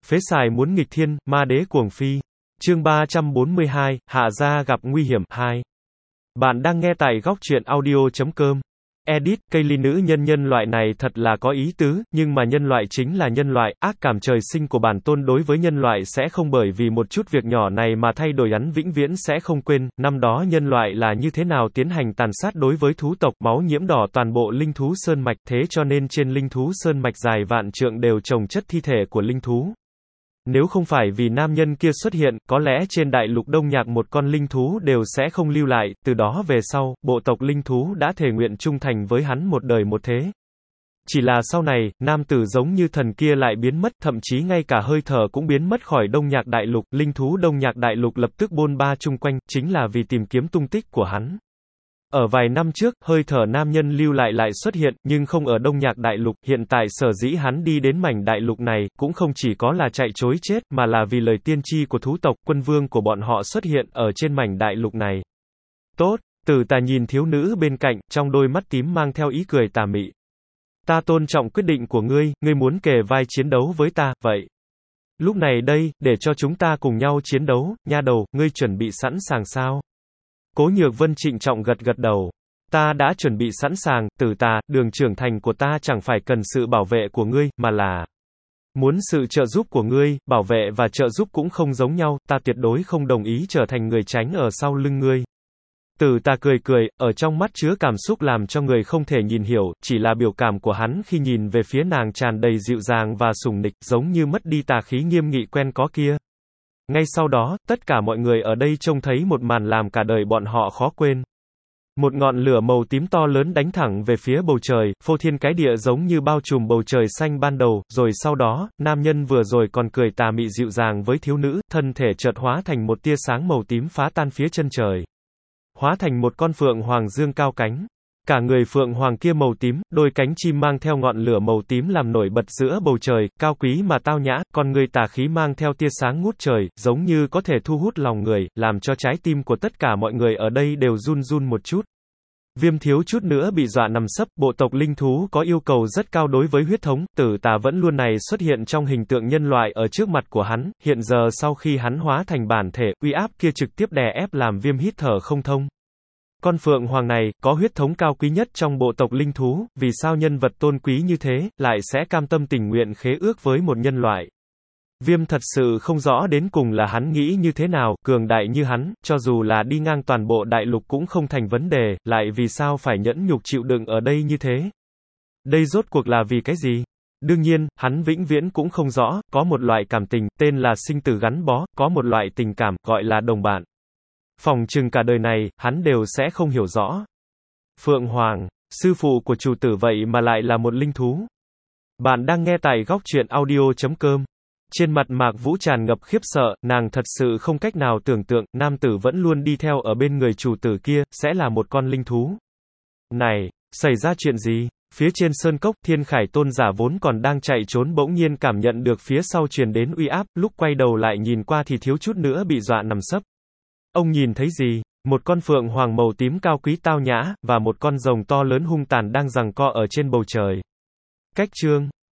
Phế xài muốn nghịch thiên, ma đế cuồng phi. Chương 342, Hạ gia gặp nguy hiểm 2. Bạn đang nghe tại góc truyện audio.com. Edit, cây ly nữ nhân loại này thật là có ý tứ, nhưng mà nhân loại chính là nhân loại, ác cảm trời sinh của bản tôn đối với nhân loại sẽ không bởi vì một chút việc nhỏ này mà thay đổi, hắn vĩnh viễn sẽ không quên, năm đó nhân loại là như thế nào tiến hành tàn sát đối với thú tộc, máu nhiễm đỏ toàn bộ linh thú sơn mạch, thế cho nên trên linh thú sơn mạch dài vạn trượng đều chồng chất thi thể của linh thú. Nếu không phải vì nam nhân kia xuất hiện, có lẽ trên đại lục Đông Nhạc một con linh thú đều sẽ không lưu lại, từ đó về sau, bộ tộc linh thú đã thề nguyện trung thành với hắn một đời một thế. Chỉ là sau này, nam tử giống như thần kia lại biến mất, thậm chí ngay cả hơi thở cũng biến mất khỏi Đông Nhạc đại lục, linh thú Đông Nhạc đại lục lập tức bôn ba chung quanh, chính là vì tìm kiếm tung tích của hắn. Ở vài năm trước, hơi thở nam nhân lưu lại xuất hiện, nhưng không ở Đông Nhạc đại lục, hiện tại sở dĩ hắn đi đến mảnh đại lục này, cũng không chỉ có là chạy trối chết, mà là vì lời tiên tri của thú tộc, quân vương của bọn họ xuất hiện, ở trên mảnh đại lục này. Tốt, Tử Tà nhìn thiếu nữ bên cạnh, trong đôi mắt tím mang theo ý cười tà mị. Ta tôn trọng quyết định của ngươi, ngươi muốn kề vai chiến đấu với ta, vậy. Lúc này đây, để cho chúng ta cùng nhau chiến đấu, nha đầu, ngươi chuẩn bị sẵn sàng sao? Cố Nhược Vân trịnh trọng gật đầu. Ta đã chuẩn bị sẵn sàng, Tử Tà, đường trưởng thành của ta chẳng phải cần sự bảo vệ của ngươi, mà là muốn sự trợ giúp của ngươi, bảo vệ và trợ giúp cũng không giống nhau, ta tuyệt đối không đồng ý trở thành người tránh ở sau lưng ngươi. Tử Tà cười, ở trong mắt chứa cảm xúc làm cho người không thể nhìn hiểu, chỉ là biểu cảm của hắn khi nhìn về phía nàng tràn đầy dịu dàng và sủng nịch, giống như mất đi tà khí nghiêm nghị quen có kia. Ngay sau đó, tất cả mọi người ở đây trông thấy một màn làm cả đời bọn họ khó quên. Một ngọn lửa màu tím to lớn đánh thẳng về phía bầu trời, phô thiên cái địa giống như bao trùm bầu trời xanh ban đầu, rồi sau đó, nam nhân vừa rồi còn cười tà mị dịu dàng với thiếu nữ, thân thể chợt hóa thành một tia sáng màu tím phá tan phía chân trời. Hóa thành một con phượng hoàng dương cao cánh. Cả người phượng hoàng kia màu tím, đôi cánh chim mang theo ngọn lửa màu tím làm nổi bật giữa bầu trời, cao quý mà tao nhã, con người tà khí mang theo tia sáng ngút trời, giống như có thể thu hút lòng người, làm cho trái tim của tất cả mọi người ở đây đều run run một chút. Viêm thiếu chút nữa bị dọa nằm sấp, bộ tộc linh thú có yêu cầu rất cao đối với huyết thống, Tử Tà vẫn luôn này xuất hiện trong hình tượng nhân loại ở trước mặt của hắn, hiện giờ sau khi hắn hóa thành bản thể, uy áp kia trực tiếp đè ép làm viêm hít thở không thông. Con phượng hoàng này, có huyết thống cao quý nhất trong bộ tộc linh thú, vì sao nhân vật tôn quý như thế, lại sẽ cam tâm tình nguyện khế ước với một nhân loại. Viêm thật sự không rõ đến cùng là hắn nghĩ như thế nào, cường đại như hắn, cho dù là đi ngang toàn bộ đại lục cũng không thành vấn đề, lại vì sao phải nhẫn nhục chịu đựng ở đây như thế. Đây rốt cuộc là vì cái gì? Đương nhiên, hắn vĩnh viễn cũng không rõ, có một loại cảm tình, tên là sinh tử gắn bó, có một loại tình cảm, gọi là đồng bạn. Phỏng chừng cả đời này, hắn đều sẽ không hiểu rõ. Phượng Hoàng, sư phụ của chủ tử vậy mà lại là một linh thú. Bạn đang nghe tại góc truyện audio.com. Trên mặt Mạc Vũ tràn ngập khiếp sợ, nàng thật sự không cách nào tưởng tượng, nam tử vẫn luôn đi theo ở bên người chủ tử kia, sẽ là một con linh thú. Này, xảy ra chuyện gì? Phía trên sơn cốc, Thiên Khải tôn giả vốn còn đang chạy trốn bỗng nhiên cảm nhận được phía sau truyền đến uy áp, lúc quay đầu lại nhìn qua thì thiếu chút nữa bị dọa nằm sấp. Ông nhìn thấy gì? Một con phượng hoàng màu tím cao quý tao nhã, và một con rồng to lớn hung tàn đang giằng co ở trên bầu trời. Cách chương